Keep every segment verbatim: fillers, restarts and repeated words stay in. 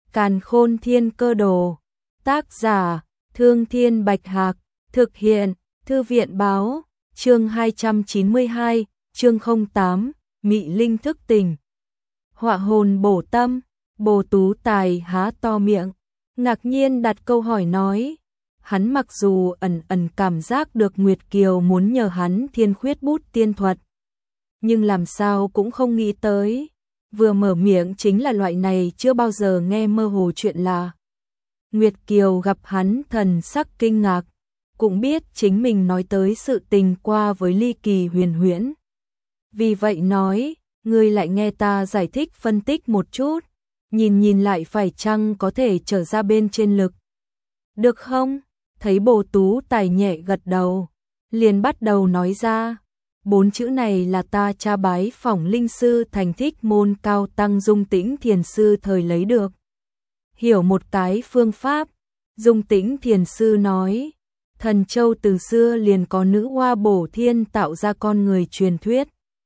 Càn Khôn Thiên Cơ Đồ. Tác giả: Thương Thiên Bạch Hạc. Thực hiện: Thư viện Báo. Chương hai trăm chín mươi hai, chương không tám, Mị Linh thức tỉnh. Họa hồn bổ tâm. Bồ Tú Tài há to miệng, ngạc nhiên đặt câu hỏi nói. Hắn mặc dù ẩn ẩn cảm giác được Nguyệt Kiều muốn nhờ hắn thiên khuyết bút tiên thuật, nhưng làm sao cũng không nghĩ tới, vừa mở miệng chính là loại này chưa bao giờ nghe mơ hồ chuyện là. Nguyệt Kiều gặp hắn thần sắc kinh ngạc, cũng biết chính mình nói tới sự tình qua với ly kỳ huyền huyễn. Vì vậy nói, ngươi lại nghe ta giải thích phân tích một chút, nhìn nhìn lại phải chăng có thể trở ra bên trên lực. Được không? Thấy Bồ Tú Tài nhẹ gật đầu, liền bắt đầu nói ra. Bốn chữ này là ta cha bái phỏng linh sư thành Thích Môn Cao Tăng Dung Tĩnh Thiền Sư thời lấy được. Hiểu một cái phương pháp, Dung Tĩnh Thiền Sư nói, thần châu từ xưa liền có nữ hoa bổ thiên tạo ra con người truyền thuyết.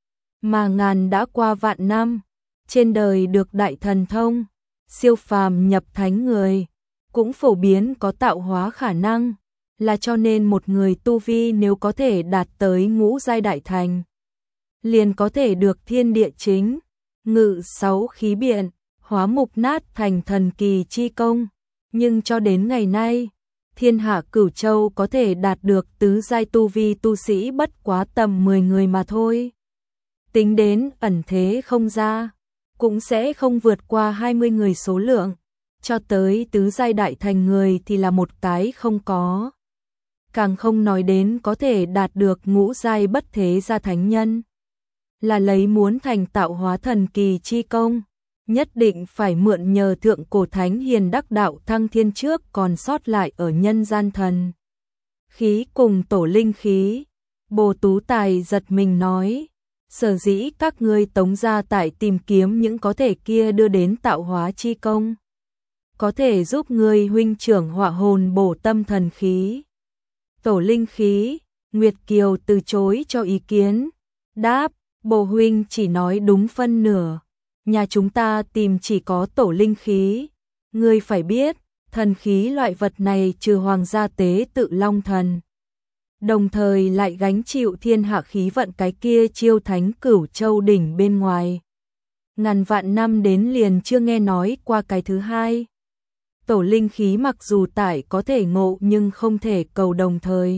Mà ngàn đã qua vạn năm, trên đời được đại thần thông, siêu phàm nhập thánh người, cũng phổ biến có tạo hóa khả năng, là cho nên một người tu vi nếu có thể đạt tới ngũ giai đại thành, liền có thể được thiên địa chính, ngự sáu khí biện, hóa mục nát thành thần kỳ chi công. Nhưng cho đến ngày nay, thiên hạ cửu châu có thể đạt được tứ giai tu vi tu sĩ bất quá tầm mười người mà thôi. Tính đến ẩn thế không ra, cũng sẽ không vượt qua hai mươi người số lượng, cho tới tứ giai đại thành người thì là một cái không có. Càng không nói đến có thể đạt được ngũ giai bất thế gia thánh nhân, là lấy muốn thành tạo hóa thần kỳ chi công, nhất định phải mượn nhờ thượng cổ thánh hiền đắc đạo thăng thiên trước còn sót lại ở nhân gian thần khí cùng tổ linh khí. Bồ Tú Tài giật mình nói, sở dĩ các ngươi Tống gia tại tìm kiếm những có thể kia đưa đến tạo hóa chi công, có thể giúp ngươi huynh trưởng họa hồn bổ tâm thần khí, tổ linh khí. Nguyệt Kiều từ chối cho ý kiến, đáp, bồ huynh chỉ nói đúng phân nửa, nhà chúng ta tìm chỉ có tổ linh khí. Ngươi phải biết, thần khí loại vật này trừ hoàng gia tế tự long thần, đồng thời lại gánh chịu thiên hạ khí vận cái kia chiêu thánh cửu châu đỉnh bên ngoài, ngàn vạn năm đến liền chưa nghe nói qua cái thứ hai. Tổ linh khí mặc dù tải có thể ngộ nhưng không thể cầu đồng thời,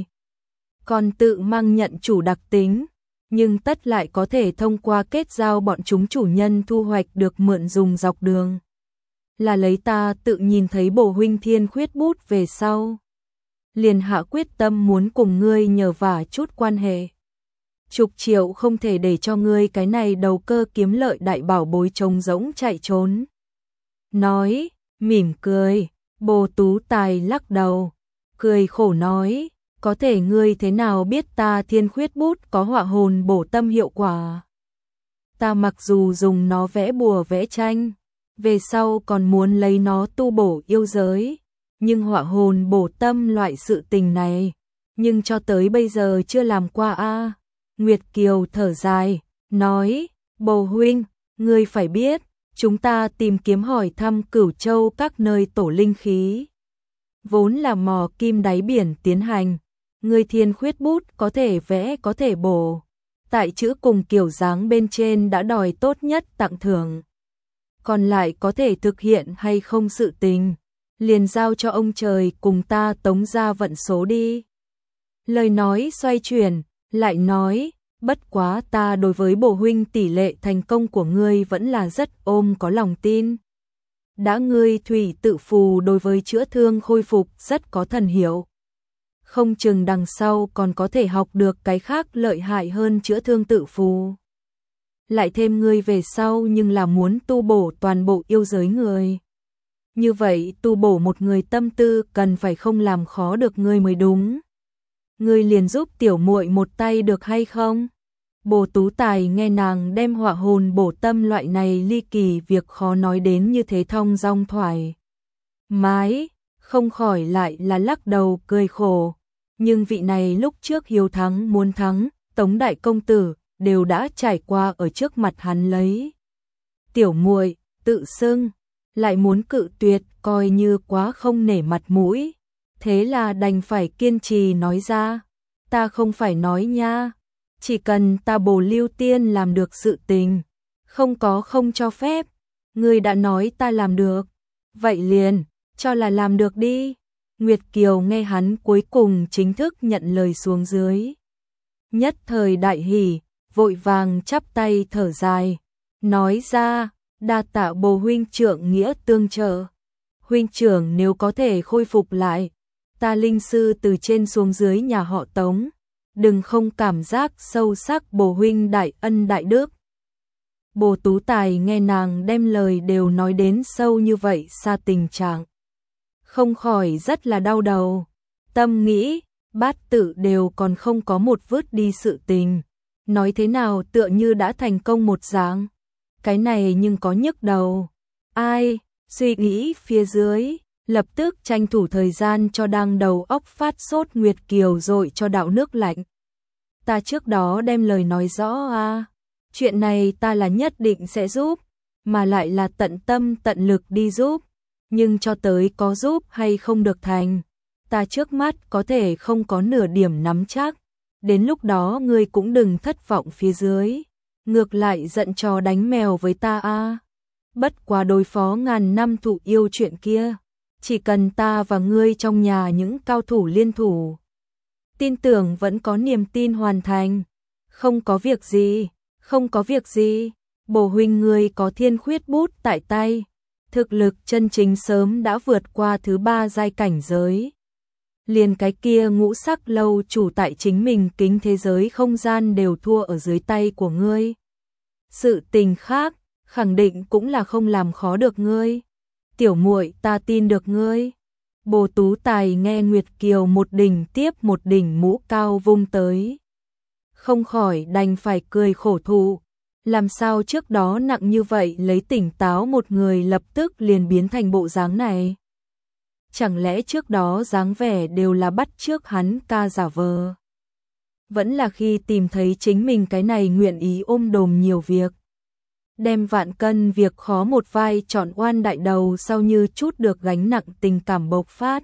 còn tự mang nhận chủ đặc tính, nhưng tất lại có thể thông qua kết giao bọn chúng chủ nhân thu hoạch được mượn dùng dọc đường. Là lấy ta tự nhìn thấy bổ huynh thiên khuyết bút về sau, liền hạ quyết tâm muốn cùng ngươi nhờ vả chút quan hệ. Chục triệu không thể để cho ngươi cái này đầu cơ kiếm lợi đại bảo bối trống rỗng chạy trốn. Nói, mỉm cười, Bồ Tú Tài lắc đầu, cười khổ nói, có thể ngươi thế nào biết ta thiên khuyết bút có họa hồn bổ tâm hiệu quả? Ta mặc dù dùng nó vẽ bùa vẽ tranh, về sau còn muốn lấy nó tu bổ yêu giới, nhưng họa hồn bổ tâm loại sự tình này, nhưng cho tới bây giờ chưa làm qua a. Nguyệt Kiều thở dài, nói, bồ huynh, ngươi phải biết, chúng ta tìm kiếm hỏi thăm cửu châu các nơi tổ linh khí, vốn là mò kim đáy biển tiến hành. Ngươi thiên khuyết bút có thể vẽ có thể bổ, tại chữ cùng kiểu dáng bên trên đã đòi tốt nhất tặng thưởng, còn lại có thể thực hiện hay không sự tình, liền giao cho ông trời cùng ta Tống gia vận số đi. Lời nói xoay chuyển, lại nói, bất quá ta đối với bổ huynh tỷ lệ thành công của ngươi vẫn là rất ôm có lòng tin. Đã ngươi thủy tự phù đối với chữa thương khôi phục rất có thần hiệu, không chừng đằng sau còn có thể học được cái khác lợi hại hơn chữa thương tự phù. Lại thêm ngươi về sau nhưng là muốn tu bổ toàn bộ yêu giới người. Như vậy tu bổ một người tâm tư cần phải không làm khó được ngươi mới đúng. Ngươi liền giúp tiểu muội một tay được hay không? Bồ Tú Tài nghe nàng đem họa hồn bổ tâm loại này ly kỳ việc khó nói đến như thế thong dong thoải mái, không khỏi lại là lắc đầu cười khổ. Nhưng vị này lúc trước hiếu thắng muốn thắng, Tống đại công tử đều đã trải qua ở trước mặt hắn lấy tiểu muội tự xưng lại muốn cự tuyệt coi như quá không nể mặt mũi. Thế là đành phải kiên trì nói ra, ta không phải nói nha, chỉ cần ta Bồ Lưu Tiên làm được sự tình, không có không cho phép, ngươi đã nói ta làm được, vậy liền, cho là làm được đi. Nguyệt Kiều nghe hắn cuối cùng chính thức nhận lời xuống dưới. Nhất thời đại hỉ, vội vàng chắp tay thở dài, nói ra, đa tạ Bồ huynh trưởng nghĩa tương trợ. Huynh trưởng nếu có thể khôi phục lại, ta linh sư từ trên xuống dưới nhà họ Tống, đừng không cảm giác sâu sắc Bồ huynh đại ân đại đức. Bồ Tú Tài nghe nàng đem lời đều nói đến sâu như vậy xa tình trạng, không khỏi rất là đau đầu, tâm nghĩ, bát tự đều còn không có một vứt đi sự tình, nói thế nào tựa như đã thành công một dạng, cái này nhưng có nhức đầu. Ai, suy nghĩ phía dưới, lập tức tranh thủ thời gian cho đang đầu óc phát sốt Nguyệt Kiều rồi cho đạo nước lạnh. Ta trước đó đem lời nói rõ à, chuyện này ta là nhất định sẽ giúp, mà lại là tận tâm tận lực đi giúp, nhưng cho tới có giúp hay không được thành, ta trước mắt có thể không có nửa điểm nắm chắc, đến lúc đó ngươi cũng đừng thất vọng phía dưới, ngược lại giận chó đánh mèo với ta a. Bất quá đối phó ngàn năm thụ yêu chuyện kia, chỉ cần ta và ngươi trong nhà những cao thủ liên thủ, tin tưởng vẫn có niềm tin hoàn thành. Không có việc gì, không có việc gì, Bồ huynh ngươi có thiên khuyết bút tại tay, thực lực chân chính sớm đã vượt qua thứ ba giai cảnh giới. Liền cái kia ngũ sắc lâu chủ tại chính mình kính thế giới không gian đều thua ở dưới tay của ngươi. Sự tình khác, khẳng định cũng là không làm khó được ngươi. Tiểu muội, ta tin được ngươi. Bồ Tú Tài nghe Nguyệt Kiều một đỉnh tiếp một đỉnh mũ cao vung tới, không khỏi đành phải cười khổ thụ. Làm sao trước đó nặng như vậy lấy tỉnh táo một người lập tức liền biến thành bộ dáng này? Chẳng lẽ trước đó dáng vẻ đều là bắt chước hắn ca giả vờ? Vẫn là khi tìm thấy chính mình cái này nguyện ý ôm đồm nhiều việc, đem vạn cân việc khó một vai chọn oan đại đầu sau như chút được gánh nặng tình cảm bộc phát.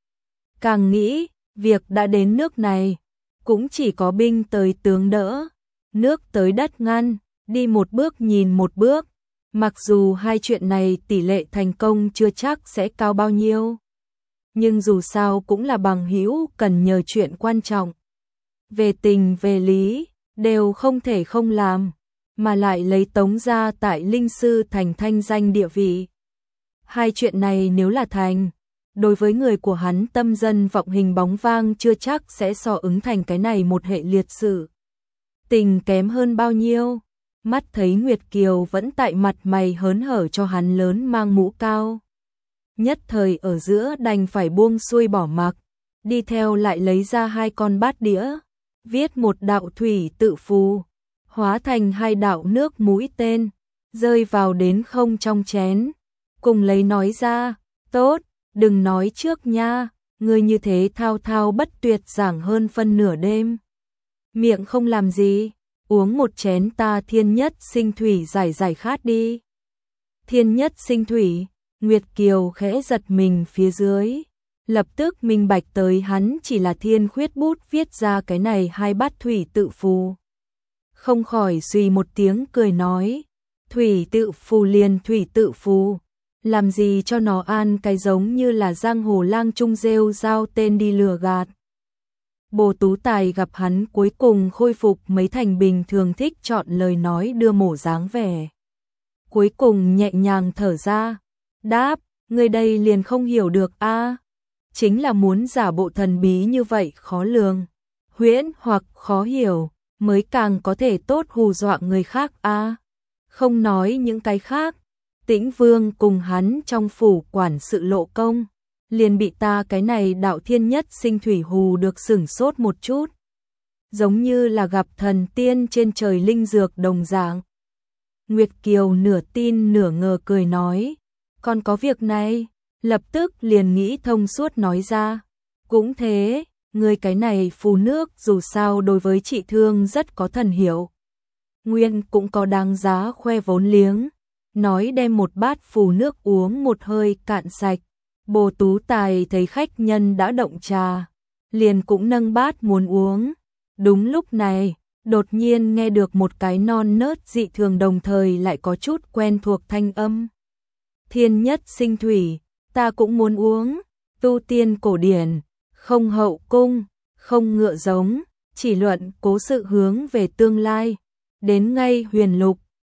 Càng nghĩ, việc đã đến nước này, cũng chỉ có binh tới tướng đỡ, nước tới đất ngăn, đi một bước nhìn một bước, mặc dù hai chuyện này tỷ lệ thành công chưa chắc sẽ cao bao nhiêu, nhưng dù sao cũng là bằng hữu cần nhờ chuyện quan trọng. Về tình về lý, đều không thể không làm, mà lại lấy Tống gia tại linh sư thành thanh danh địa vị. Hai chuyện này nếu là thành, đối với người của hắn tâm dân vọng hình bóng vang chưa chắc sẽ so ứng thành cái này một hệ liệt sự. Tình kém hơn bao nhiêu, mắt thấy Nguyệt Kiều vẫn tại mặt mày hớn hở cho hắn lớn mang mũ cao. Nhất thời ở giữa đành phải buông xuôi bỏ mặc, đi theo lại lấy ra hai con bát đĩa, viết một đạo thủy tự phù, hóa thành hai đạo nước mũi tên, rơi vào đến không trong chén, cùng lấy nói ra, tốt, đừng nói trước nha, ngươi như thế thao thao bất tuyệt giảng hơn phân nửa đêm. Miệng không làm gì, uống một chén ta thiên nhất sinh thủy giải giải khát đi. Thiên nhất sinh thủy, Nguyệt Kiều khẽ giật mình phía dưới, lập tức minh bạch tới hắn chỉ là thiên khuyết bút viết ra cái này hai bát thủy tự phù. Không khỏi suy một tiếng cười nói, thủy tự phù liền thủy tự phù, làm gì cho nó an cái giống như là giang hồ lang trung rêu giao tên đi lừa gạt. Bồ Tú Tài gặp hắn cuối cùng khôi phục mấy thành bình thường thích chọn lời nói đưa mổ dáng vẻ. Cuối cùng nhẹ nhàng thở ra, đáp, người đây liền không hiểu được a, chính là muốn giả bộ thần bí như vậy khó lường, huyễn hoặc khó hiểu, mới càng có thể tốt hù dọa người khác a. Không nói những cái khác, Tĩnh Vương cùng hắn trong phủ quản sự lộ công, liền bị ta cái này đạo thiên nhất sinh thủy hù được sửng sốt một chút, giống như là gặp thần tiên trên trời linh dược đồng dạng. Nguyệt Kiều nửa tin nửa ngờ cười nói, còn có việc này, lập tức liền nghĩ thông suốt nói ra, cũng thế, người cái này phù nước dù sao đối với trị thương rất có thần hiệu, nguyên cũng có đáng giá khoe vốn liếng, nói đem một bát phù nước uống một hơi cạn sạch. Bồ Tú Tài thấy khách nhân đã động trà, liền cũng nâng bát muốn uống. Đúng lúc này, đột nhiên nghe được một cái non nớt dị thường đồng thời lại có chút quen thuộc thanh âm. Thiên nhất sinh thủy, ta cũng muốn uống, tu tiên cổ điển, không hậu cung, không ngựa giống, chỉ luận cố sự hướng về tương lai. Đến ngay huyền lục,